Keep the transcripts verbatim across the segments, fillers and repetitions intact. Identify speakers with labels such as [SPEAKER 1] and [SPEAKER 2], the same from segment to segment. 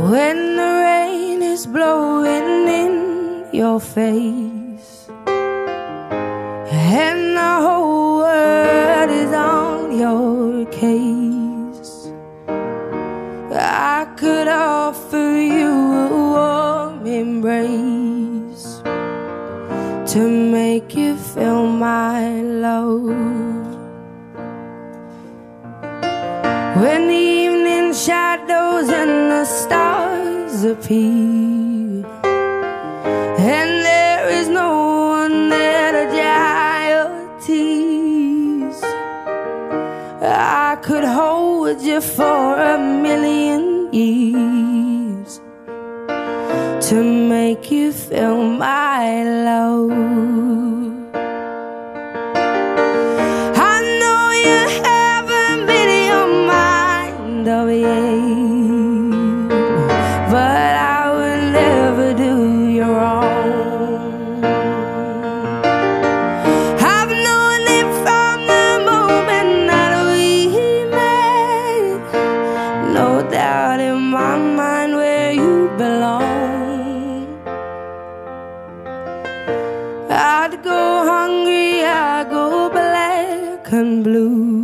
[SPEAKER 1] when the rain is blowing in your face and the whole world is on your case, I could offer you a warm embrace to make you feel my love. When the evening shadows and the stars appear, and there is no one there to dry your tears, I could hold you for a million years to make you feel my love. Of you, but I would never do you wrong. I've known it from the moment that we met, no doubt in my mind where you belong. I'd go hungry, I'd go black and blue,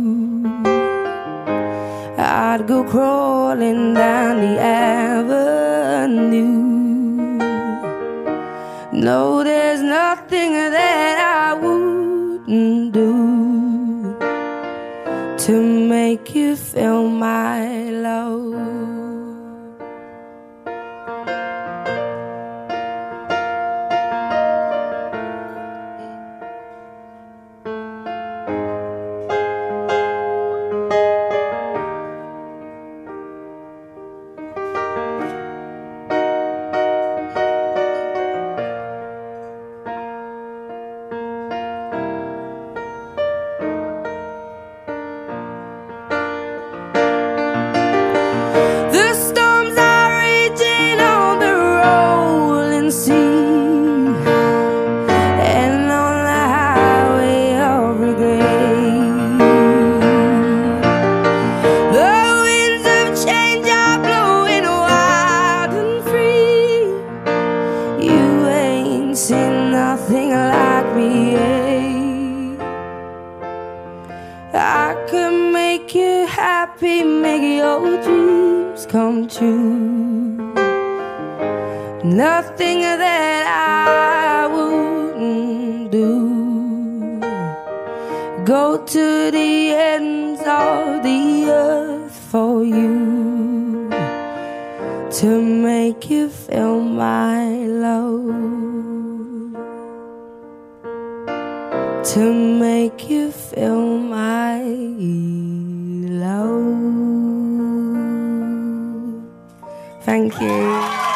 [SPEAKER 1] I'd go crawling down the avenue. No, there's nothing that I wouldn't do to make you feel my love. Seen nothing like me, eh? I could make you happy, make your dreams come true. Nothing that I wouldn't do. Go to the ends of the earth for you to make you feel my love, to make you feel my love. Thank you.